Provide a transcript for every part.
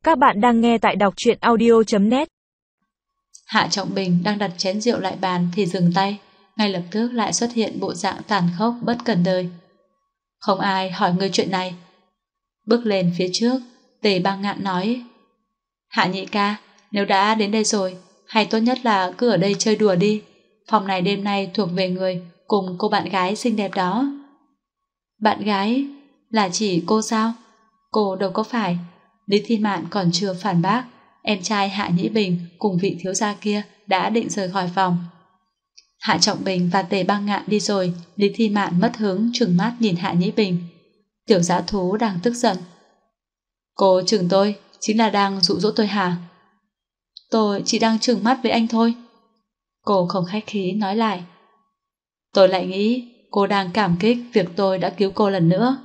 Các bạn đang nghe tại đọc truyện audio.net. Hạ Trọng Bình đang đặt chén rượu lại bàn thì dừng tay, ngay lập tức lại xuất hiện bộ dạng tàn khốc bất cần đời. Không ai hỏi ngươi chuyện này. Bước lên phía trước, Tề Bang Ngạn nói: Hạ nhị ca, nếu đã đến đây rồi, hay tốt nhất là cứ ở đây chơi đùa đi. Phòng này đêm nay thuộc về người cùng cô bạn gái xinh đẹp đó. Bạn gái? Là chỉ cô sao? Cô đâu có phải. Lý Thi Mạn còn chưa phản bác, em trai Hạ Nhĩ Bình cùng vị thiếu gia kia đã định rời khỏi phòng. Hạ Trọng Bình và Tề Bang Ngạn đi rồi, Lý Thi Mạn mất hứng trừng mắt nhìn Hạ Nhĩ Bình. Tiểu dã thú đang tức giận. Cô chừng tôi, chính là đang dụ dỗ tôi hả? Tôi chỉ đang trừng mắt với anh thôi. Cô không khách khí nói lại. Tôi lại nghĩ cô đang cảm kích việc tôi đã cứu cô lần nữa.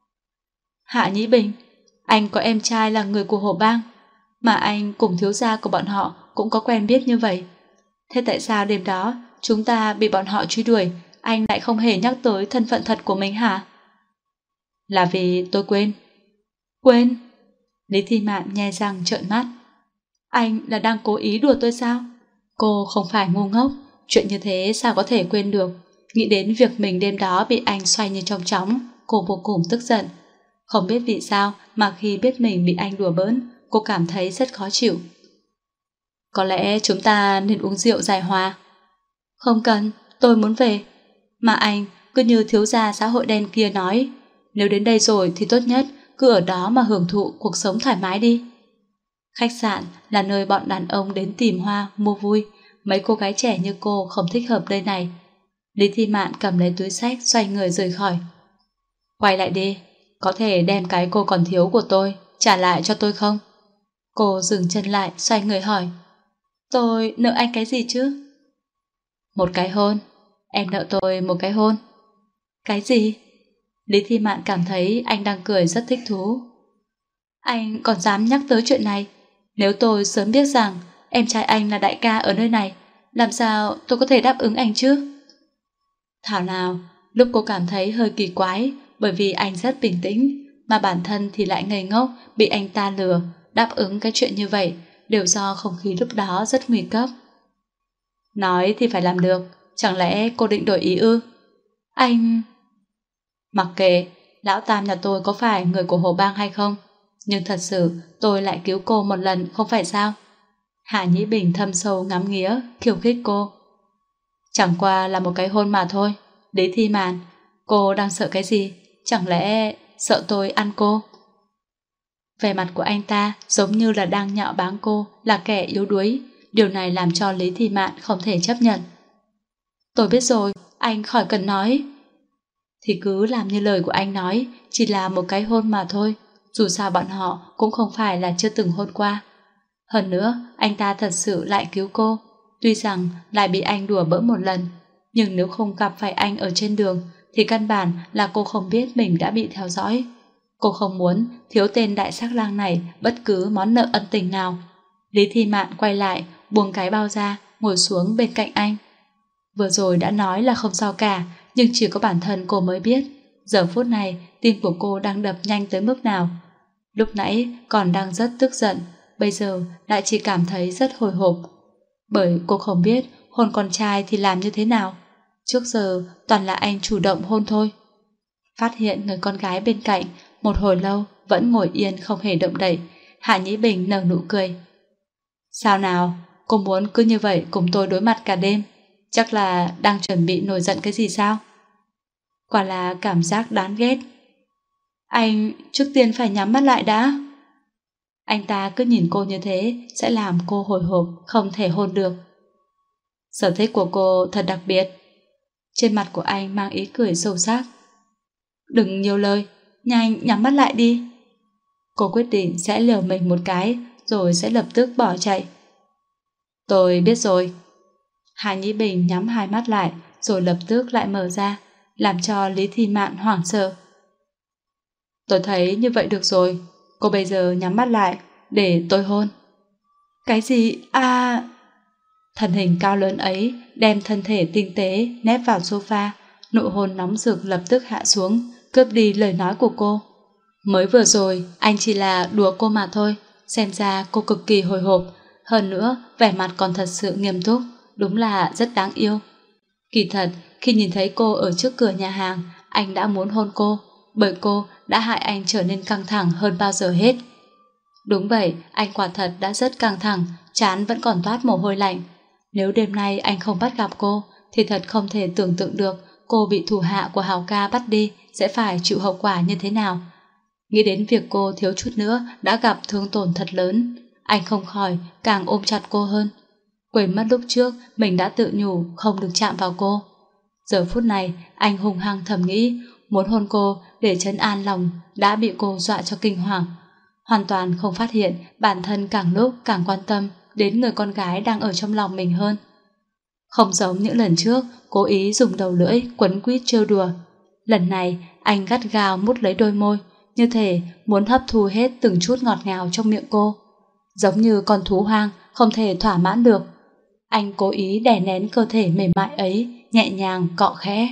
Hạ Nhĩ Bình, anh có em trai là người của Hồ Bang, mà anh cùng thiếu gia của bọn họ cũng có quen biết như vậy. Thế tại sao đêm đó chúng ta bị bọn họ truy đuổi, anh lại không hề nhắc tới thân phận thật của mình hả? Là vì tôi quên. Quên? Lý Thi Mạn nhe răng trợn mắt. Anh là đang cố ý đùa tôi sao? Cô không phải ngu ngốc, chuyện như thế sao có thể quên được. Nghĩ đến việc mình đêm đó bị anh xoay như trong chóng, cô vô cùng tức giận. Không biết vì sao mà khi biết mình bị anh đùa bỡn, cô cảm thấy rất khó chịu. Có lẽ chúng ta nên uống rượu giải hòa. Không cần, tôi muốn về. Mà anh cứ như thiếu gia xã hội đen kia nói, nếu đến đây rồi thì tốt nhất cứ ở đó mà hưởng thụ cuộc sống thoải mái đi. Khách sạn là nơi bọn đàn ông đến tìm hoa, mua vui. Mấy cô gái trẻ như cô không thích hợp nơi này. Lý Thi Mạn cầm lấy túi xách, xoay người rời khỏi. Quay lại đi, có thể đem cái cô còn thiếu của tôi trả lại cho tôi không? Cô dừng chân lại, xoay người hỏi. Tôi nợ anh cái gì chứ? Một cái hôn. Em nợ tôi một cái hôn. Cái gì? Lý Thi Mạn cảm thấy anh đang cười rất thích thú. Anh còn dám nhắc tới chuyện này? Nếu tôi sớm biết rằng em trai anh là đại ca ở nơi này, làm sao tôi có thể đáp ứng anh chứ? Thảo nào, lúc cô cảm thấy hơi kỳ quái, bởi vì anh rất bình tĩnh, mà bản thân thì lại ngây ngốc, bị anh ta lừa, đáp ứng cái chuyện như vậy, đều do không khí lúc đó rất nguy cấp. Nói thì phải làm được, chẳng lẽ cô định đổi ý ư? Anh... Mặc kệ, lão tam nhà tôi có phải người của Hồ Bang hay không, nhưng thật sự tôi lại cứu cô một lần không phải sao? Hạ Nhĩ Bình thâm sâu ngắm nghía, khiêu khích cô. Chẳng qua là một cái hôn mà thôi. Lý Thi Mạn, cô đang sợ cái gì? Chẳng lẽ sợ tôi ăn cô? Vẻ mặt của anh ta giống như là đang nhạo báng cô là kẻ yếu đuối. Điều này làm cho Lý Thi Mạn không thể chấp nhận. Tôi biết rồi, anh khỏi cần nói. Thì cứ làm như lời của anh nói, chỉ là một cái hôn mà thôi. Dù sao bọn họ cũng không phải là chưa từng hôn qua. Hơn nữa, anh ta thật sự lại cứu cô. Tuy rằng lại bị anh đùa bỡn một lần, nhưng nếu không gặp phải anh ở trên đường thì căn bản là cô không biết mình đã bị theo dõi. Cô không muốn thiếu tên đại sắc lang này bất cứ món nợ ân tình nào. Lý Thi Mạn quay lại, buông cái bao ra, ngồi xuống bên cạnh anh. Vừa rồi đã nói là không sao cả, nhưng chỉ có bản thân cô mới biết. Giờ phút này tim của cô đang đập nhanh tới mức nào. Lúc nãy còn đang rất tức giận, bây giờ lại chỉ cảm thấy rất hồi hộp. Bởi cô không biết hôn con trai thì làm như thế nào. Trước giờ toàn là anh chủ động hôn thôi. Phát hiện người con gái bên cạnh một hồi lâu vẫn ngồi yên không hề động đậy, Hạ Nhĩ Bình nở nụ cười. Sao nào, cô muốn cứ như vậy cùng tôi đối mặt cả đêm? Chắc là đang chuẩn bị nổi giận cái gì sao? Quả là cảm giác đáng ghét. Anh trước tiên phải nhắm mắt lại đã. Anh ta cứ nhìn cô như thế sẽ làm cô hồi hộp không thể hôn được. Sở thích của cô thật đặc biệt. Trên mặt của anh mang ý cười sâu sắc. Đừng nhiều lời, nhanh nhắm mắt lại đi. Cô quyết định sẽ liều mình một cái rồi sẽ lập tức bỏ chạy. Tôi biết rồi. Hạ Nhĩ Bình nhắm hai mắt lại rồi lập tức lại mở ra, làm cho Lý Thi Mạn hoảng sợ. Tôi thấy như vậy được rồi, cô bây giờ nhắm mắt lại để tôi hôn. Cái gì? À... Thân hình cao lớn ấy đem thân thể tinh tế nép vào sofa, nụ hôn nóng rực lập tức hạ xuống, cướp đi lời nói của cô. Mới vừa rồi anh chỉ là đùa cô mà thôi, xem ra cô cực kỳ hồi hộp, hơn nữa vẻ mặt còn thật sự nghiêm túc, đúng là rất đáng yêu. Kỳ thật, khi nhìn thấy cô ở trước cửa nhà hàng, anh đã muốn hôn cô, bởi cô đã hại anh trở nên căng thẳng hơn bao giờ hết. Đúng vậy, anh quả thật đã rất căng thẳng, trán vẫn còn toát mồ hôi lạnh. Nếu đêm nay anh không bắt gặp cô, thì thật không thể tưởng tượng được cô bị thủ hạ của Hào ca bắt đi sẽ phải chịu hậu quả như thế nào. Nghĩ đến việc cô thiếu chút nữa đã gặp thương tổn thật lớn, anh không khỏi càng ôm chặt cô hơn. Quên mất lúc trước mình đã tự nhủ không được chạm vào cô. Giờ phút này anh hung hăng thầm nghĩ muốn hôn cô để trấn an lòng đã bị cô dọa cho kinh hoàng. Hoàn toàn không phát hiện bản thân càng lúc càng quan tâm đến người con gái đang ở trong lòng mình hơn. Không giống những lần trước cố ý dùng đầu lưỡi quấn quýt trêu đùa. Lần này anh gắt gao mút lấy đôi môi, như thể muốn hấp thu hết từng chút ngọt ngào trong miệng cô. Giống như con thú hoang không thể thỏa mãn được. Anh cố ý đè nén cơ thể mềm mại ấy, nhẹ nhàng cọ khẽ.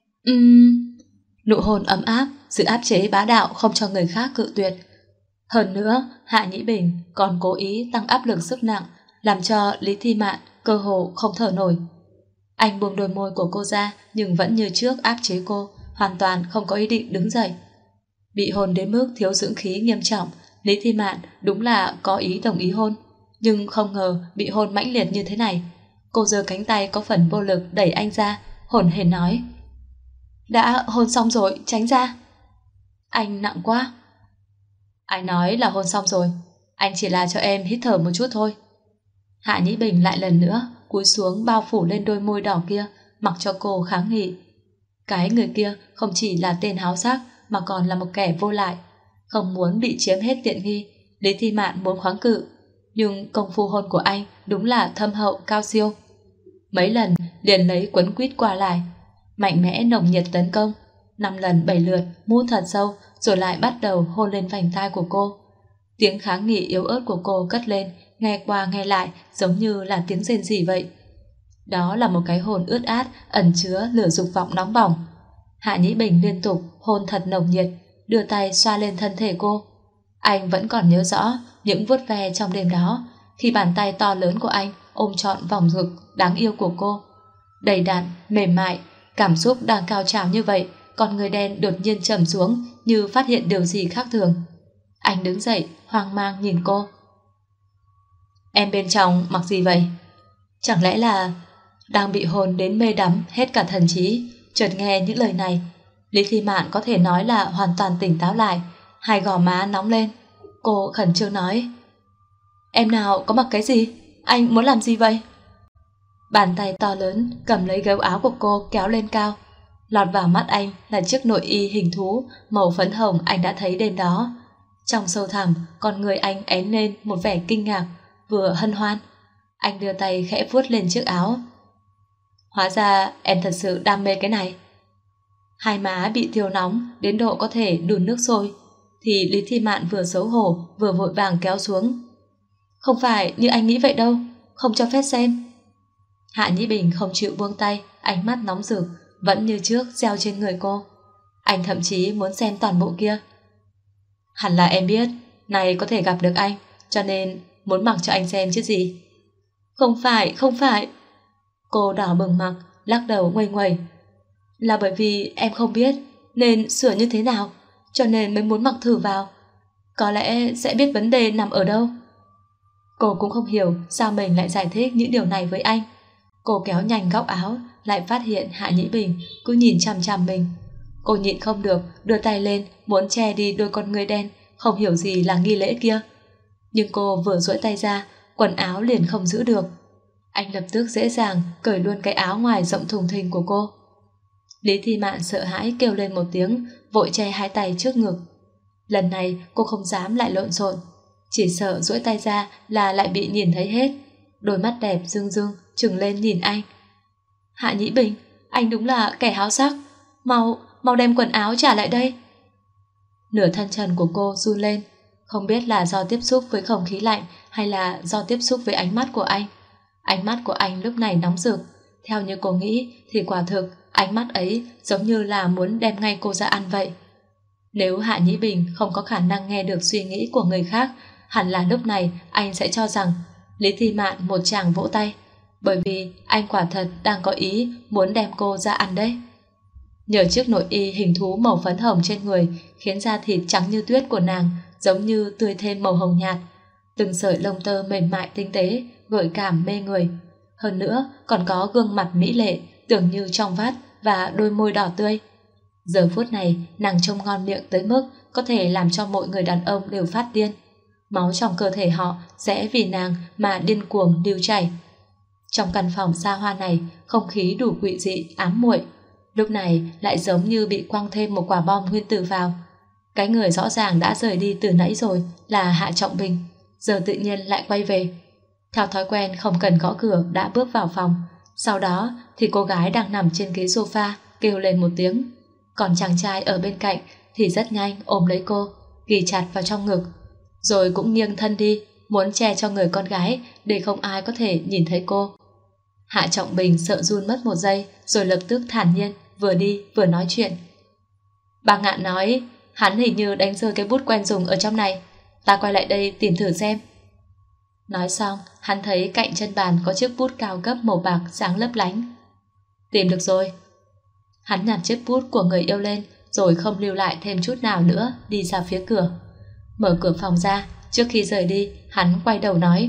Nụ hôn ấm áp, sự áp chế bá đạo không cho người khác cự tuyệt. Hơn nữa, Hạ Nhĩ Bình còn cố ý tăng áp lực sức nặng, làm cho Lý Thi Mạn cơ hồ không thở nổi. Anh buông đôi môi của cô ra, nhưng vẫn như trước áp chế cô, hoàn toàn không có ý định đứng dậy. Bị hôn đến mức thiếu dưỡng khí nghiêm trọng, Lý Thi Mạn đúng là có ý đồng ý hôn, nhưng không ngờ bị hôn mãnh liệt như thế này. Cô giơ cánh tay có phần vô lực đẩy anh ra, hổn hển nói: "Đã hôn xong rồi, tránh ra." Anh nặng quá. Ai nói là hôn xong rồi, anh chỉ là cho em hít thở một chút thôi. Hạ Nhĩ Bình lại lần nữa cúi xuống bao phủ lên đôi môi đỏ kia, mặc cho cô kháng nghị. Cái người kia không chỉ là tên háo sắc mà còn là một kẻ vô lại. Không muốn bị chiếm hết tiện nghi, Lý Thi Mạn muốn khoáng cự, nhưng công phu hôn của anh đúng là thâm hậu cao siêu. Mấy lần liền lấy quấn quýt qua lại, mạnh mẽ nồng nhiệt tấn công, 5 lần 7 lượt mút thật sâu, rồi lại bắt đầu hôn lên vành tai của cô. Tiếng kháng nghị yếu ớt của cô cất lên, nghe qua nghe lại giống như là tiếng rên rỉ vậy. Đó là một cái hôn ướt át ẩn chứa lửa dục vọng nóng bỏng. Hạ Nhĩ Bình liên tục hôn thật nồng nhiệt, đưa tay xoa lên thân thể cô. Anh vẫn còn nhớ rõ những vuốt ve trong đêm đó, khi bàn tay to lớn của anh ôm trọn vòng ngực đáng yêu của cô. Đầy đặn, mềm mại, cảm xúc đang cao trào như vậy, con người đen đột nhiên trầm xuống như phát hiện điều gì khác thường. Anh đứng dậy, hoang mang nhìn cô. Em bên trong mặc gì vậy? Chẳng lẽ là đang bị hồn đến mê đắm hết cả thần trí? Chợt nghe những lời này, Lý Thi Mạn có thể nói là hoàn toàn tỉnh táo lại, hai gò má nóng lên. Cô khẩn trương nói: Em nào có mặc cái gì? Anh muốn làm gì vậy? Bàn tay to lớn cầm lấy gấu áo của cô kéo lên cao. Lọt vào mắt anh là chiếc nội y hình thú màu phấn hồng anh đã thấy đêm đó. Trong sâu thẳm, con người anh én lên một vẻ kinh ngạc, vừa hân hoan. Anh đưa tay khẽ vuốt lên chiếc áo. Hóa ra em thật sự đam mê cái này. Hai má bị thiêu nóng đến độ có thể đun nước sôi, thì Lý Thi Mạn vừa xấu hổ vừa vội vàng kéo xuống. Không phải như anh nghĩ vậy đâu, không cho phép xem. Hạ Nhĩ Bình không chịu buông tay, ánh mắt nóng rực vẫn như trước gieo trên người cô. Anh thậm chí muốn xem toàn bộ kia. Hẳn là em biết này có thể gặp được anh, cho nên muốn mặc cho anh xem chứ gì. Không phải, không phải. Cô đỏ bừng mặt, lắc đầu nguây nguây. Là bởi vì em không biết nên sửa như thế nào, cho nên mới muốn mặc thử vào. Có lẽ sẽ biết vấn đề nằm ở đâu. Cô cũng không hiểu sao mình lại giải thích những điều này với anh. Cô kéo nhanh góc áo, lại phát hiện Hạ Nhĩ Bình cứ nhìn chằm chằm mình. Cô nhịn không được, đưa tay lên muốn che đi đôi con ngươi đen không hiểu gì là nghi lễ kia. Nhưng cô vừa duỗi tay ra, quần áo liền không giữ được. Anh lập tức dễ dàng cởi luôn cái áo ngoài rộng thùng thình của cô. Lý Thi Mạn sợ hãi kêu lên một tiếng, vội che hai tay trước ngực. Lần này cô không dám lại lộn xộn, chỉ sợ duỗi tay ra là lại bị nhìn thấy hết. Đôi mắt đẹp rưng rưng trừng lên nhìn anh. Hạ Nhĩ Bình, anh đúng là kẻ háo sắc, mau đem quần áo trả lại đây. Nửa thân trần của cô run lên, không biết là do tiếp xúc với không khí lạnh hay là do tiếp xúc với ánh mắt của anh. Ánh mắt của anh lúc này nóng rực. Theo như cô nghĩ thì quả thực ánh mắt ấy giống như là muốn đem ngay cô ra ăn vậy. Nếu Hạ Nhĩ Bình không có khả năng nghe được suy nghĩ của người khác, hẳn là lúc này anh sẽ cho rằng Lý Thi Mạn một tràng vỗ tay, bởi vì anh quả thật đang có ý muốn đem cô ra ăn đấy. Nhờ chiếc nội y hình thú màu phấn hồng trên người khiến da thịt trắng như tuyết của nàng giống như tươi thêm màu hồng nhạt, từng sợi lông tơ mềm mại tinh tế, gợi cảm mê người. Hơn nữa còn có gương mặt mỹ lệ tưởng như trong vắt và đôi môi đỏ tươi. Giờ phút này nàng trông ngon miệng tới mức có thể làm cho mọi người đàn ông đều phát điên. Máu trong cơ thể họ sẽ vì nàng mà điên cuồng lưu chảy. Trong căn phòng xa hoa này, không khí đủ quỷ dị ám muội, lúc này lại giống như bị quăng thêm một quả bom nguyên tử vào. Cái người rõ ràng đã rời đi từ nãy rồi là Hạ Trọng Bình, giờ tự nhiên lại quay về. Theo thói quen không cần gõ cửa đã bước vào phòng. Sau đó thì cô gái đang nằm trên ghế sofa kêu lên một tiếng, còn chàng trai ở bên cạnh thì rất nhanh ôm lấy cô, ghì chặt vào trong ngực, rồi cũng nghiêng thân đi, muốn che cho người con gái để không ai có thể nhìn thấy cô. Hạ Trọng Bình sợ run mất một giây, rồi lập tức thản nhiên vừa đi vừa nói chuyện. Bà Ngạn nói hắn hình như đánh rơi cái bút quen dùng ở trong này, ta quay lại đây tìm thử xem. Nói xong, hắn thấy cạnh chân bàn có chiếc bút cao cấp màu bạc sáng lấp lánh. Tìm được rồi. Hắn nhặt chiếc bút của người yêu lên, rồi không lưu lại thêm chút nào nữa, đi ra phía cửa. Mở cửa phòng ra, trước khi rời đi, hắn quay đầu nói: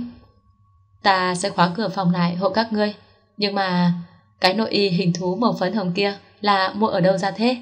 Ta sẽ khóa cửa phòng lại hộ các ngươi, nhưng mà cái nội y hình thú màu phấn hồng kia là mua ở đâu ra thế?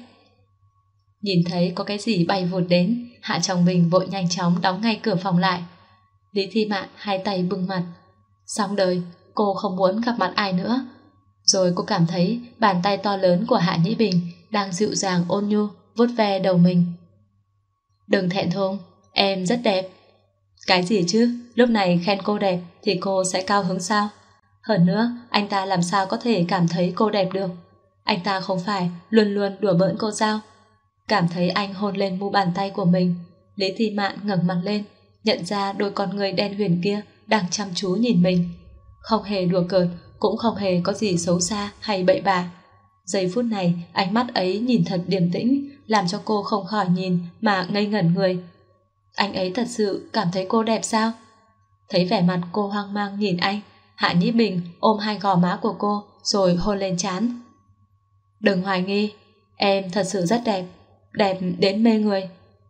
Nhìn thấy có cái gì bay vụt đến, Hạ Trọng Bình vội nhanh chóng đóng ngay cửa phòng lại. Lý Thi Mạn hai tay bưng mặt. Xong đời, cô không muốn gặp mặt ai nữa. Rồi cô cảm thấy bàn tay to lớn của Hạ Nhĩ Bình đang dịu dàng ôn nhu vuốt ve đầu mình. Đừng thẹn thùng, em rất đẹp. Cái gì chứ, lúc này khen cô đẹp thì cô sẽ cao hứng sao? Hơn nữa, anh ta làm sao có thể cảm thấy cô đẹp được? Anh ta không phải luôn luôn đùa bỡn cô sao? Cảm thấy anh hôn lên mu bàn tay của mình, Lý Thi Mạn ngẩng mặt lên, nhận ra đôi con người đen huyền kia đang chăm chú nhìn mình. Không hề đùa cợt, cũng không hề có gì xấu xa hay bậy bạ. Giây phút này, ánh mắt ấy nhìn thật điềm tĩnh, làm cho cô không khỏi nhìn mà ngây ngẩn người. Anh ấy thật sự cảm thấy cô đẹp sao? Thấy vẻ mặt cô hoang mang nhìn anh, Hạ Nhĩ Bình ôm hai gò má của cô rồi hôn lên trán. Đừng hoài nghi, em thật sự rất đẹp, đẹp đến mê người.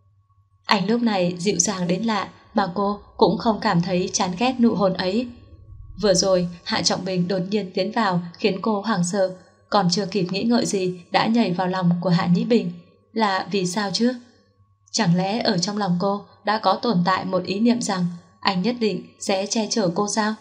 Anh lúc này dịu dàng đến lạ, mà cô cũng không cảm thấy chán ghét nụ hôn ấy. Vừa rồi Hạ Trọng Bình đột nhiên tiến vào khiến cô hoảng sợ, còn chưa kịp nghĩ ngợi gì đã nhảy vào lòng của Hạ Nhĩ Bình. Là vì sao chứ? Chẳng lẽ ở trong lòng cô đã có tồn tại một ý niệm rằng anh nhất định sẽ che chở cô sao?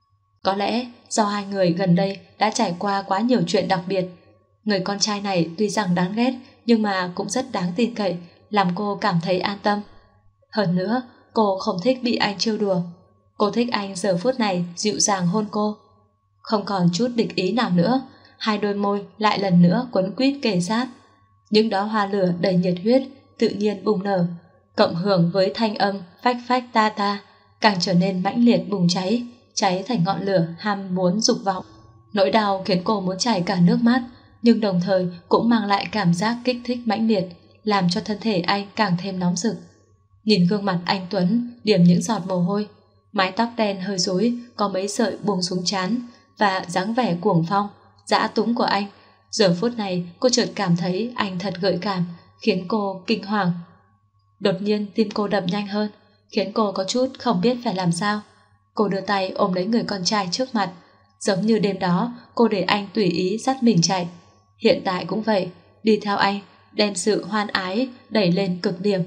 Có lẽ do hai người gần đây đã trải qua quá nhiều chuyện đặc biệt. Người con trai này tuy rằng đáng ghét nhưng mà cũng rất đáng tin cậy, làm cô cảm thấy an tâm. Hơn nữa, cô không thích bị anh trêu đùa. Cô thích anh giờ phút này dịu dàng hôn cô. Không còn chút địch ý nào nữa, hai đôi môi lại lần nữa quấn quýt kề sát. Những đóa hoa lửa đầy nhiệt huyết tự nhiên bùng nở, cộng hưởng với thanh âm phách phách ta ta, càng trở nên mãnh liệt bùng cháy, cháy thành ngọn lửa ham muốn dục vọng. Nỗi đau khiến cô muốn chảy cả nước mắt, nhưng đồng thời cũng mang lại cảm giác kích thích mãnh liệt, làm cho thân thể anh càng thêm nóng rực. Nhìn gương mặt anh Tuấn điểm những giọt mồ hôi, mái tóc đen hơi rối có mấy sợi buông xuống trán, và dáng vẻ cuồng phong, dã túng của anh, giờ phút này cô chợt cảm thấy anh thật gợi cảm, khiến cô kinh hoàng. Đột nhiên tim cô đập nhanh hơn, khiến cô có chút không biết phải làm sao. Cô đưa tay ôm lấy người con trai trước mặt, giống như đêm đó cô để anh tùy ý dắt mình chạy. Hiện tại cũng vậy, đi theo anh, đem sự hoan ái đẩy lên cực điểm.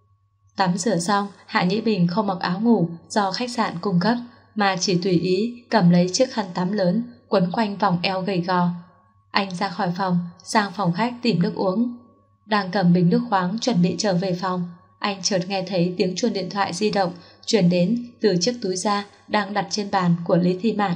Tắm rửa xong, Hạ Nhĩ Bình không mặc áo ngủ do khách sạn cung cấp, mà chỉ tùy ý cầm lấy chiếc khăn tắm lớn quấn quanh vòng eo gầy gò. Anh ra khỏi phòng, sang phòng khách tìm nước uống. Đang cầm bình nước khoáng chuẩn bị trở về phòng, anh chợt nghe thấy tiếng chuông điện thoại di động truyền đến từ chiếc túi da đang đặt trên bàn của Lý Thi Mạn.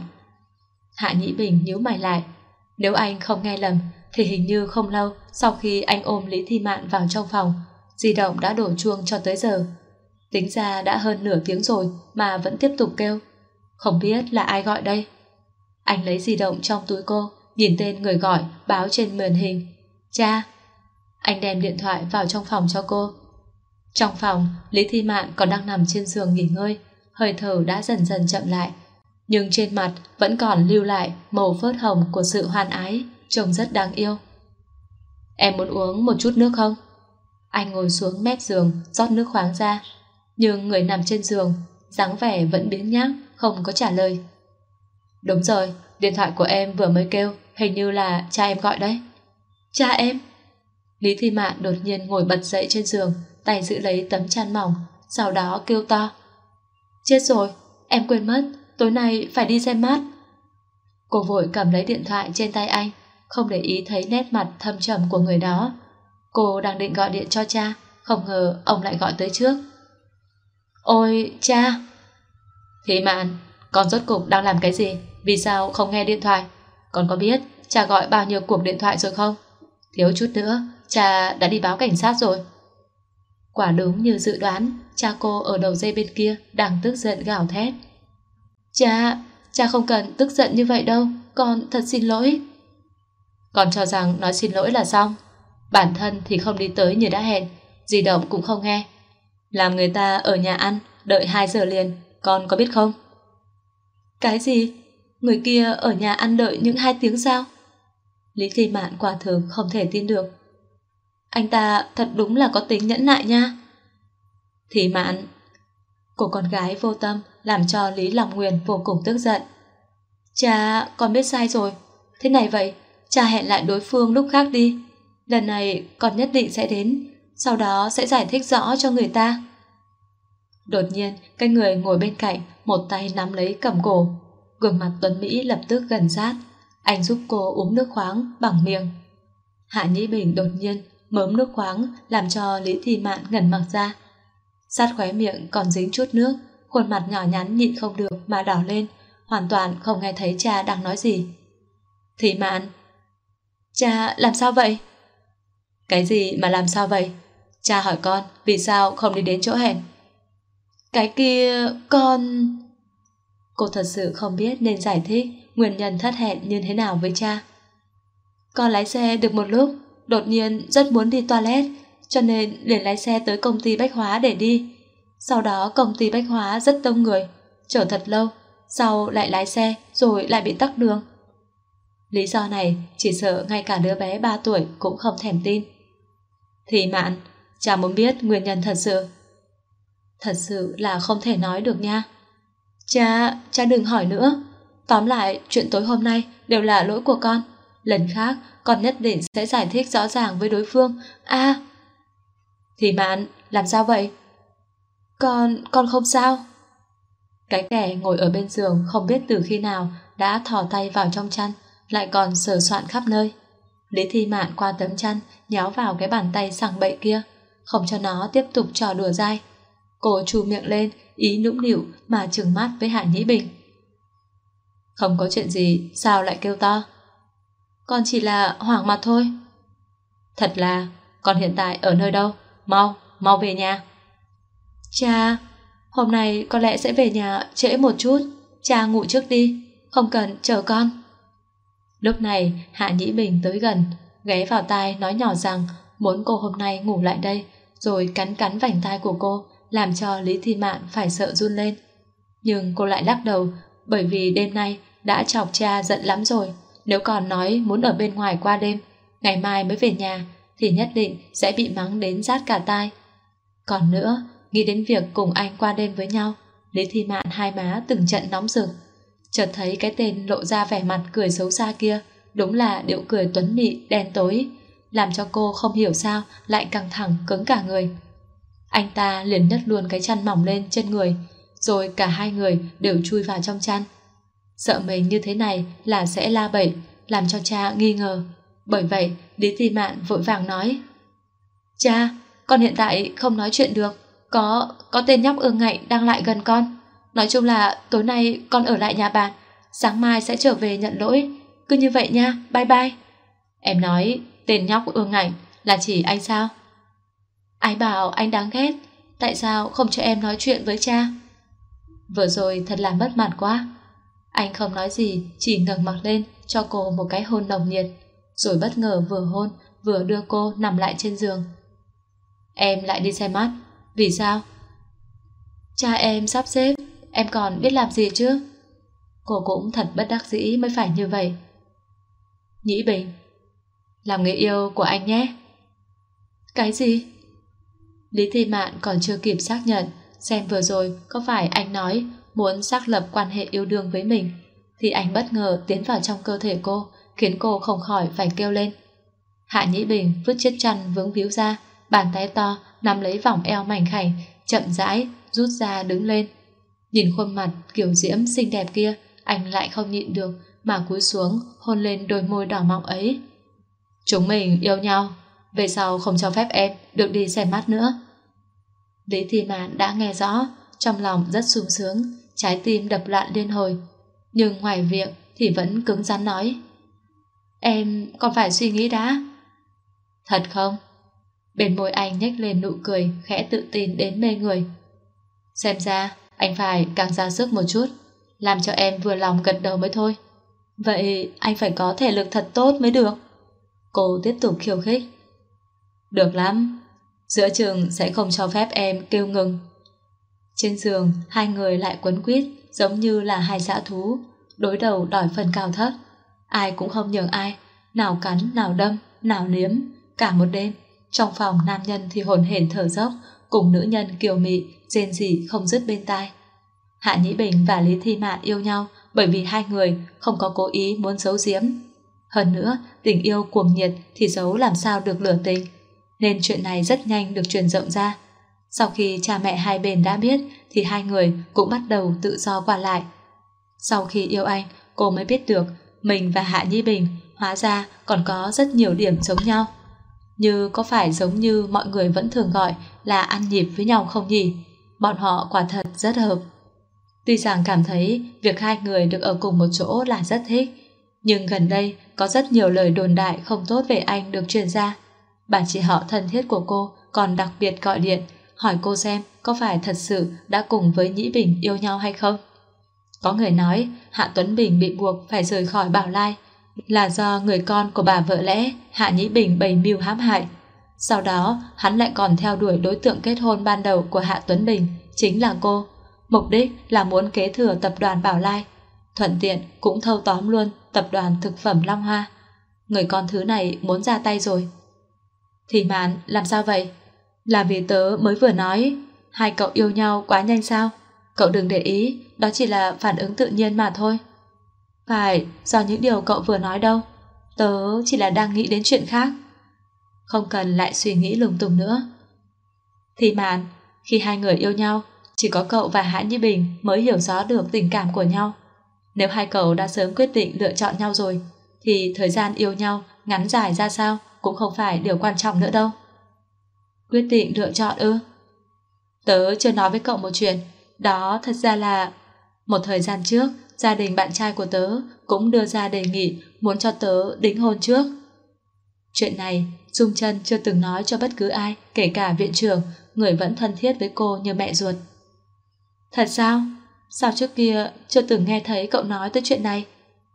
Hạ Nhĩ Bình nhíu mày lại. Nếu anh không nghe lầm thì hình như không lâu sau khi anh ôm Lý Thi Mạn vào trong phòng, di động đã đổ chuông cho tới giờ. Tính ra đã hơn nửa tiếng rồi mà vẫn tiếp tục kêu. Không biết là ai gọi đây. Anh lấy di động trong túi cô, nhìn tên người gọi báo trên màn hình. Cha. Anh đem điện thoại vào trong phòng cho cô. Trong phòng, Lý Thi Mạn còn đang nằm trên giường nghỉ ngơi, hơi thở đã dần dần chậm lại, nhưng trên mặt vẫn còn lưu lại màu phớt hồng của sự hoan ái, trông rất đáng yêu. Em muốn uống một chút nước không? Anh ngồi xuống mép giường, rót nước khoáng ra, nhưng người nằm trên giường, dáng vẻ vẫn biếng nhác, không có trả lời. Đúng rồi, điện thoại của em vừa mới kêu, hình như là cha em gọi đấy. Cha em? Lý Thi Mạn đột nhiên ngồi bật dậy trên giường, tay giữ lấy tấm chăn mỏng, sau đó kêu to. Chết rồi, em quên mất, tối nay phải đi xem mắt. Cô vội cầm lấy điện thoại trên tay anh, không để ý thấy nét mặt thâm trầm của người đó. Cô đang định gọi điện cho cha, không ngờ ông lại gọi tới trước. Ôi, cha! Thi Mạn, con rốt cục đang làm cái gì? Vì sao không nghe điện thoại? Con có biết cha gọi bao nhiêu cuộc điện thoại rồi không? Thiếu chút nữa, cha đã đi báo cảnh sát rồi. Quả đúng như dự đoán, cha cô ở đầu dây bên kia đang tức giận gào thét. Cha không cần tức giận như vậy đâu, con thật xin lỗi. Con cho rằng nói xin lỗi là xong. Bản thân thì không đi tới như đã hẹn, di động cũng không nghe. Làm người ta ở nhà ăn, đợi 2 giờ liền, con có biết không? Cái gì? Người kia ở nhà ăn đợi những 2 tiếng sao? Lý Thi Mạn quả thực không thể tin được. Anh ta thật đúng là có tính nhẫn nại nha. Thi Mạn, cô con gái vô tâm làm cho Lý Long Nguyên vô cùng tức giận. Cha, con biết sai rồi. Thế này vậy, cha hẹn lại đối phương lúc khác đi. Lần này con nhất định sẽ đến, sau đó sẽ giải thích rõ cho người ta. Đột nhiên, cái người ngồi bên cạnh một tay nắm lấy cầm cổ, gương mặt tuấn Mỹ lập tức gần sát. Anh giúp cô uống nước khoáng bằng miệng. Hạ Nhĩ Bình đột nhiên mớm nước khoáng làm cho Lý Thi Mạn ngẩn mặt ra. Sát khóe miệng còn dính chút nước, khuôn mặt nhỏ nhắn nhịn không được mà đỏ lên, hoàn toàn không nghe thấy cha đang nói gì. Thi Mạn, cha làm sao vậy? Cái gì mà làm sao vậy? Cha hỏi con vì sao không đi đến chỗ hẹn. Cái kia con... Cô thật sự không biết nên giải thích nguyên nhân thất hẹn như thế nào với cha. Con lái xe được một lúc, đột nhiên rất muốn đi toilet, cho nên liền lái xe tới công ty bách hóa để đi. Sau đó công ty bách hóa rất đông người, chờ thật lâu, sau lại lái xe rồi lại bị tắc đường. Lý do này chỉ sợ ngay cả đứa bé 3 tuổi cũng không thèm tin. Thì Mạn, cha muốn biết nguyên nhân thật sự. Thật sự là không thể nói được nha. Cha đừng hỏi nữa. Tóm lại, chuyện tối hôm nay đều là lỗi của con. Lần khác, con nhất định sẽ giải thích rõ ràng với đối phương. Thì Mạn, làm sao vậy? Con không sao. Cái kẻ ngồi ở bên giường không biết từ khi nào đã thò tay vào trong chăn, lại còn sờ soạn khắp nơi. Lý Thi Mạn qua tấm chăn nháo vào cái bàn tay sằng bậy kia, không cho nó tiếp tục trò đùa dai. Cô trù miệng lên, ý nũng nịu mà trừng mắt với Hạ Nhĩ Bình. Không có chuyện gì, sao lại kêu to? Con chỉ là hoảng mặt thôi. Thật là, con hiện tại ở nơi đâu? Mau về nhà. Cha, hôm nay có lẽ sẽ về nhà trễ một chút. Cha ngủ trước đi, không cần chờ con. Lúc này Hạ Nhĩ Bình tới gần, ghé vào tai nói nhỏ rằng muốn cô hôm nay ngủ lại đây, rồi cắn vành tai của cô, làm cho Lý Thi Mạn phải sợ run lên. Nhưng cô lại lắc đầu, bởi vì đêm nay đã chọc cha giận lắm rồi. Nếu còn nói muốn ở bên ngoài qua đêm, ngày mai mới về nhà, thì nhất định sẽ bị mắng đến rát cả tai. Còn nữa, nghĩ đến việc cùng anh qua đêm với nhau, Lý Thi Mạn hai má từng trận nóng rực. Chợt thấy cái tên lộ ra vẻ mặt cười xấu xa kia, đúng là điệu cười tuấn mị đen tối, làm cho cô không hiểu sao lại căng thẳng cứng cả người. Anh ta liền nhấc luôn cái chăn mỏng lên trên người, rồi cả hai người đều chui vào trong chăn. Sợ mình như thế này là sẽ la bẩy, làm cho cha nghi ngờ. Bởi vậy Lý Thi Mạn vội vàng nói: Cha, con hiện tại không nói chuyện được, có tên nhóc ương ngạnh đang lại gần con. Nói chung là tối nay con ở lại nhà bạn, sáng mai sẽ trở về nhận lỗi. Cứ như vậy nha, bye bye. Em nói tên nhóc ương ngạnh là chỉ anh sao? Ai bảo anh đáng ghét, tại sao không cho em nói chuyện với cha? Vừa rồi thật là mất mặt quá. Anh không nói gì, chỉ ngẩng mặt lên cho cô một cái hôn nồng nhiệt, rồi bất ngờ vừa hôn vừa đưa cô nằm lại trên giường. Em lại đi xem mắt. Vì sao? Cha em sắp xếp, em còn biết làm gì chứ? Cô cũng thật bất đắc dĩ mới phải như vậy. Nhĩ Bình, làm người yêu của anh nhé. Cái gì? Lý Thi Mạn còn chưa kịp xác nhận xem vừa rồi có phải anh nói muốn xác lập quan hệ yêu đương với mình, thì anh bất ngờ tiến vào trong cơ thể cô, khiến cô không khỏi phải kêu lên. Hạ Nhĩ Bình vứt chiếc chăn vướng víu ra, bàn tay to nắm lấy vòng eo mảnh khảnh, chậm rãi rút ra đứng lên. Nhìn khuôn mặt kiểu diễm xinh đẹp kia, anh lại không nhịn được mà cúi xuống hôn lên đôi môi đỏ mọng ấy. Chúng mình yêu nhau, về sau không cho phép em được đi xem mắt nữa. Lý Thi Mạn đã nghe rõ, trong lòng rất sung sướng, trái tim đập loạn liên hồi, nhưng ngoài miệng thì vẫn cứng rắn nói: Em còn phải suy nghĩ đã. Thật không? Bên môi anh nhếch lên nụ cười khẽ tự tin đến mê người. Xem ra anh phải càng ra sức một chút, làm cho em vừa lòng gật đầu mới thôi. Vậy anh phải có thể lực thật tốt mới được. Cô tiếp tục khiêu khích. Được lắm, giữa chừng sẽ không cho phép em kêu ngừng. Trên giường hai người lại quấn quýt giống như là hai dã thú, đối đầu đòi phần cao thấp. Ai cũng không nhường ai, nào cắn, nào đâm, nào liếm. Cả một đêm, trong phòng nam nhân thì hổn hển thở dốc, cùng nữ nhân kiều mị rên rỉ không dứt bên tai. Hạ Nhĩ Bình và Lý Thi Mạn yêu nhau bởi vì hai người không có cố ý muốn giấu giếm. Hơn nữa, tình yêu cuồng nhiệt thì giấu làm sao được lửa tình, nên chuyện này rất nhanh được truyền rộng ra. Sau khi cha mẹ hai bên đã biết thì hai người cũng bắt đầu tự do qua lại. Sau khi yêu anh, cô mới biết được mình và Hạ Nhĩ Bình hóa ra còn có rất nhiều điểm giống nhau. Như có phải giống như mọi người vẫn thường gọi là ăn nhịp với nhau không nhỉ? Bọn họ quả thật rất hợp. Tuy rằng cảm thấy việc hai người được ở cùng một chỗ là rất thích, nhưng gần đây có rất nhiều lời đồn đại không tốt về anh được truyền ra. Bà chị họ thân thiết của cô còn đặc biệt gọi điện hỏi cô xem có phải thật sự đã cùng với Nhĩ Bình yêu nhau hay không. Có người nói Hạ Tuấn Bình bị buộc phải rời khỏi Bảo Lai là do người con của bà vợ lẽ Hạ Nhĩ Bình bày mưu hãm hại. Sau đó hắn lại còn theo đuổi đối tượng kết hôn ban đầu của Hạ Tuấn Bình, chính là cô. Mục đích là muốn kế thừa tập đoàn Bảo Lai, thuận tiện cũng thâu tóm luôn tập đoàn thực phẩm Long Hoa. Người con thứ này muốn ra tay rồi. Thì Mạn, làm sao vậy? Là vì tớ mới vừa nói hai cậu yêu nhau quá nhanh sao? Cậu đừng để ý, đó chỉ là phản ứng tự nhiên mà thôi. Phải do những điều cậu vừa nói đâu, tớ chỉ là đang nghĩ đến chuyện khác. Không cần lại suy nghĩ lung tung nữa. Thì Mạn, khi hai người yêu nhau, chỉ có cậu và Hạ Nhĩ Bình mới hiểu rõ được tình cảm của nhau. Nếu hai cậu đã sớm quyết định lựa chọn nhau rồi, thì thời gian yêu nhau ngắn dài ra sao cũng không phải điều quan trọng nữa đâu. Quyết định lựa chọn ư? Tớ chưa nói với cậu một chuyện, đó thật ra là một thời gian trước, gia đình bạn trai của tớ cũng đưa ra đề nghị muốn cho tớ đính hôn trước. Chuyện này Dung Chân chưa từng nói cho bất cứ ai, kể cả viện trưởng, người vẫn thân thiết với cô như mẹ ruột. Thật sao? Sao trước kia chưa từng nghe thấy cậu nói tới chuyện này?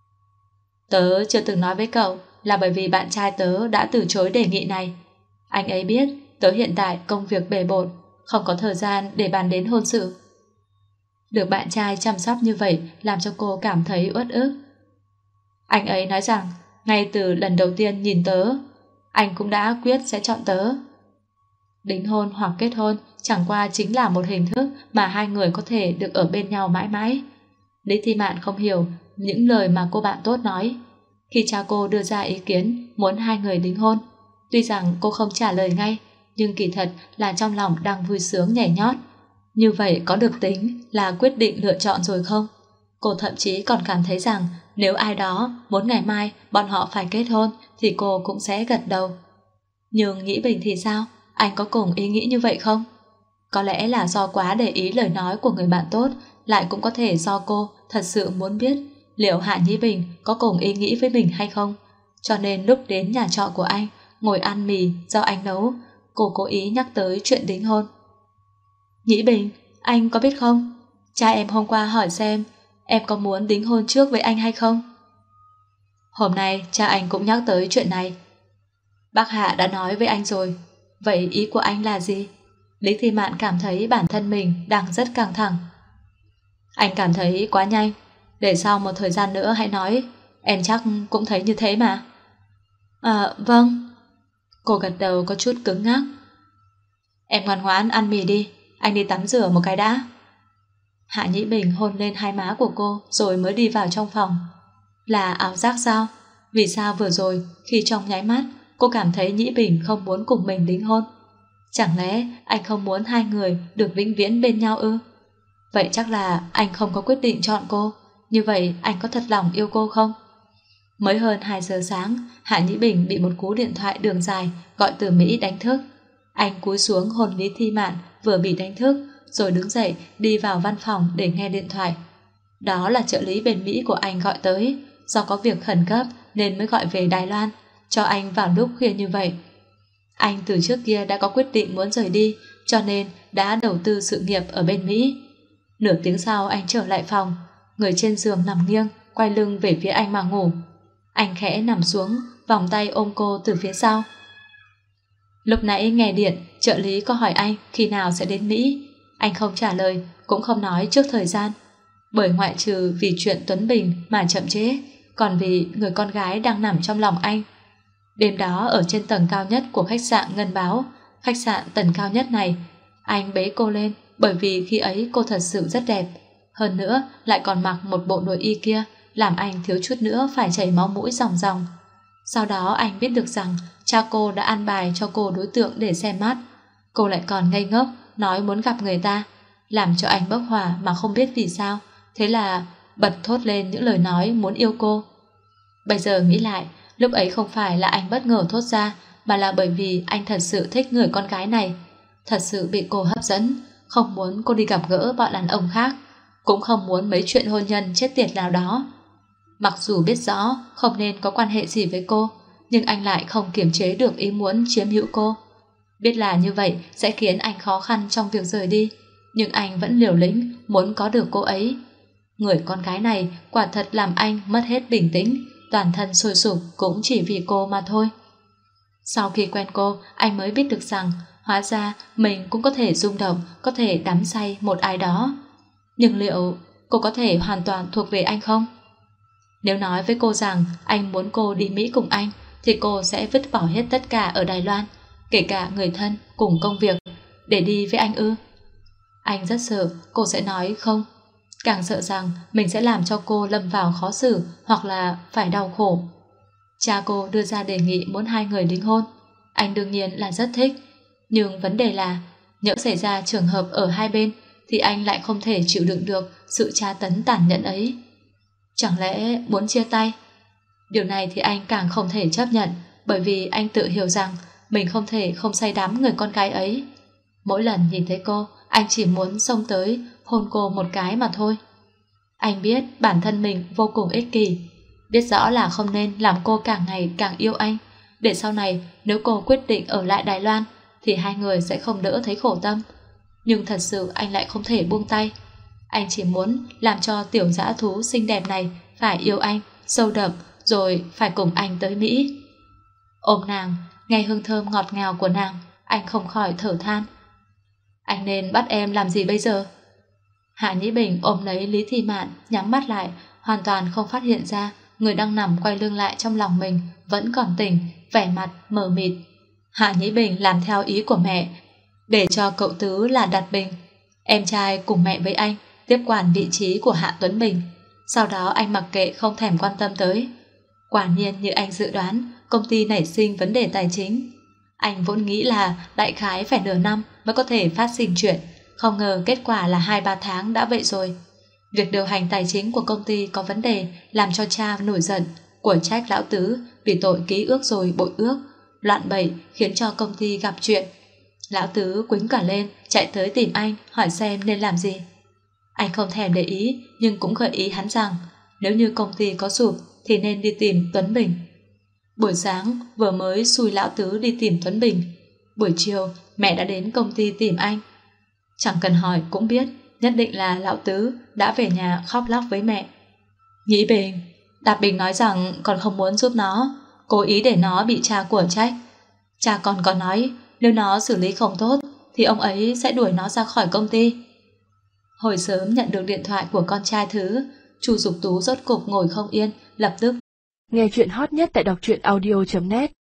Tớ chưa từng nói với cậu là bởi vì bạn trai tớ đã từ chối đề nghị này. Anh ấy biết tớ hiện tại công việc bề bộn, không có thời gian để bàn đến hôn sự. Được bạn trai chăm sóc như vậy làm cho cô cảm thấy uất ức. Anh ấy nói rằng ngay từ lần đầu tiên nhìn tớ, anh cũng đã quyết sẽ chọn tớ. Đính hôn hoặc kết hôn chẳng qua chính là một hình thức mà hai người có thể được ở bên nhau mãi mãi. Lý Thi Mạn không hiểu những lời mà cô bạn tốt nói. Khi cha cô đưa ra ý kiến muốn hai người đính hôn, tuy rằng cô không trả lời ngay, nhưng kỳ thật là trong lòng đang vui sướng nhảy nhót. Như vậy có được tính là quyết định lựa chọn rồi không? Cô thậm chí còn cảm thấy rằng nếu ai đó muốn ngày mai bọn họ phải kết hôn thì cô cũng sẽ gật đầu. Nhưng Nhĩ Bình thì sao? Anh có cùng ý nghĩ như vậy không? Có lẽ là do quá để ý lời nói của người bạn tốt, lại cũng có thể do cô thật sự muốn biết liệu Hạ Nhĩ Bình có cùng ý nghĩ với mình hay không. Cho nên lúc đến nhà trọ của anh, ngồi ăn mì do anh nấu, cô cố ý nhắc tới chuyện đính hôn. Nhĩ Bình, anh có biết không? Cha em hôm qua hỏi xem em có muốn đính hôn trước với anh hay không? Hôm nay cha anh cũng nhắc tới chuyện này. Bác Hạ đã nói với anh rồi. Vậy ý của anh là gì? Lý Thi Mạn cảm thấy bản thân mình đang rất căng thẳng. Anh cảm thấy quá nhanh, để sau một thời gian nữa hãy nói. Em chắc cũng thấy như thế mà. Vâng. Cô gật đầu có chút cứng ngắc. Em ngoan ngoãn ăn mì đi, anh đi tắm rửa một cái đã. Hạ Nhĩ Bình hôn lên hai má của cô rồi mới đi vào trong phòng. Là ảo giác sao? Vì sao vừa rồi khi trong nháy mắt cô cảm thấy Nhĩ Bình không muốn cùng mình đính hôn? Chẳng lẽ anh không muốn hai người được vĩnh viễn bên nhau ư? Vậy chắc là anh không có quyết định chọn cô. Như vậy anh có thật lòng yêu cô không? Mới hơn 2 giờ sáng, Hạ Nhĩ Bình bị một cú điện thoại đường dài gọi từ Mỹ đánh thức. Anh cúi xuống hôn Lý Thi Mạn vừa bị đánh thức, rồi đứng dậy đi vào văn phòng để nghe điện thoại. Đó là trợ lý bên Mỹ của anh gọi tới, do có việc khẩn cấp nên mới gọi về Đài Loan, cho anh vào lúc khuya như vậy. Anh từ trước kia đã có quyết định muốn rời đi, cho nên đã đầu tư sự nghiệp ở bên Mỹ. Nửa tiếng sau anh trở lại phòng, người trên giường nằm nghiêng, quay lưng về phía anh mà ngủ. Anh khẽ nằm xuống, vòng tay ôm cô từ phía sau. Lúc nãy nghe điện, trợ lý có hỏi anh khi nào sẽ đến Mỹ. Anh không trả lời, cũng không nói trước thời gian. Bởi ngoại trừ vì chuyện Tuấn Bình mà chậm trễ, còn vì người con gái đang nằm trong lòng anh. Đêm đó ở trên tầng cao nhất của khách sạn Ngân Báo, khách sạn tầng cao nhất này, anh bế cô lên bởi vì khi ấy cô thật sự rất đẹp. Hơn nữa lại còn mặc một bộ nội y kia, làm anh thiếu chút nữa phải chảy máu mũi ròng ròng. Sau đó anh biết được rằng cha cô đã an bài cho cô đối tượng để xem mắt. Cô lại còn ngây ngốc nói muốn gặp người ta, làm cho anh bốc hỏa mà không biết vì sao. Thế là bật thốt lên những lời nói muốn yêu cô. Bây giờ nghĩ lại, lúc ấy không phải là anh bất ngờ thốt ra, mà là bởi vì anh thật sự thích người con gái này, thật sự bị cô hấp dẫn, không muốn cô đi gặp gỡ bọn đàn ông khác, cũng không muốn mấy chuyện hôn nhân chết tiệt nào đó. Mặc dù biết rõ không nên có quan hệ gì với cô, nhưng anh lại không kiềm chế được ý muốn chiếm hữu cô. Biết là như vậy sẽ khiến anh khó khăn trong việc rời đi, nhưng anh vẫn liều lĩnh muốn có được cô ấy. Người con gái này quả thật làm anh mất hết bình tĩnh, toàn thân sôi sục cũng chỉ vì cô mà thôi. Sau khi quen cô, anh mới biết được rằng hóa ra mình cũng có thể rung động, có thể đắm say một ai đó. Nhưng liệu cô có thể hoàn toàn thuộc về anh không? Nếu nói với cô rằng anh muốn cô đi Mỹ cùng anh, thì cô sẽ vứt bỏ hết tất cả ở Đài Loan, kể cả người thân cùng công việc, để đi với anh ư? Anh rất sợ cô sẽ nói không, càng sợ rằng mình sẽ làm cho cô lâm vào khó xử hoặc là phải đau khổ. Cha cô đưa ra đề nghị muốn hai người đính hôn. Anh đương nhiên là rất thích, nhưng vấn đề là nhỡ xảy ra trường hợp ở hai bên thì anh lại không thể chịu đựng được sự tra tấn tàn nhẫn ấy. Chẳng lẽ muốn chia tay? Điều này thì anh càng không thể chấp nhận, bởi vì anh tự hiểu rằng mình không thể không say đắm người con gái ấy. Mỗi lần nhìn thấy cô, anh chỉ muốn xông tới hôn cô một cái mà thôi. Anh biết bản thân mình vô cùng ích kỷ, biết rõ là không nên làm cô càng ngày càng yêu anh, để sau này nếu cô quyết định ở lại Đài Loan thì hai người sẽ không đỡ thấy khổ tâm. Nhưng thật sự anh lại không thể buông tay. Anh chỉ muốn làm cho tiểu dã thú xinh đẹp này phải yêu anh sâu đậm, rồi phải cùng anh tới Mỹ. Ôm nàng, nghe hương thơm ngọt ngào của nàng, anh không khỏi thở than. Anh nên bắt em làm gì bây giờ? Hạ Nhĩ Bình ôm lấy Lý Thi Mạn, nhắm mắt lại, hoàn toàn không phát hiện ra người đang nằm quay lưng lại trong lòng mình vẫn còn tỉnh, vẻ mặt mờ mịt. Hạ Nhĩ Bình làm theo ý của mẹ, để cho cậu Tứ là Đạt Bình, em trai cùng mẹ với anh, tiếp quản vị trí của Hạ Tuấn Bình. Sau đó anh mặc kệ không thèm quan tâm tới. Quả nhiên như anh dự đoán, công ty nảy sinh vấn đề tài chính. Anh vốn nghĩ là đại khái phải nửa năm mới có thể phát sinh chuyện, không ngờ kết quả là 2-3 tháng đã vậy rồi. Việc điều hành tài chính của công ty có vấn đề làm cho cha nổi giận, của trách lão Tứ vì tội ký ước rồi bội ước, loạn bậy khiến cho công ty gặp chuyện. Lão Tứ quýnh cả lên, chạy tới tìm anh hỏi xem nên làm gì. Anh không thèm để ý, nhưng cũng gợi ý hắn rằng nếu như công ty có sụp thì nên đi tìm Tuấn Bình. Buổi sáng vừa mới xui lão Tứ đi tìm Tuấn Bình, buổi chiều mẹ đã đến công ty tìm anh. Chẳng cần hỏi cũng biết nhất định là lão Tứ đã về nhà khóc lóc với mẹ. Nhĩ Bình, Đạt Bình nói rằng còn không muốn giúp nó, cố ý để nó bị cha của trách. Cha còn có nói nếu nó xử lý không tốt thì ông ấy sẽ đuổi nó ra khỏi công ty. Hồi sớm nhận được điện thoại của con trai Thứ, Chu Dục Tú rốt cục ngồi không yên, lập tức Nghe chuyện hot nhất tại đọc truyện audio.net.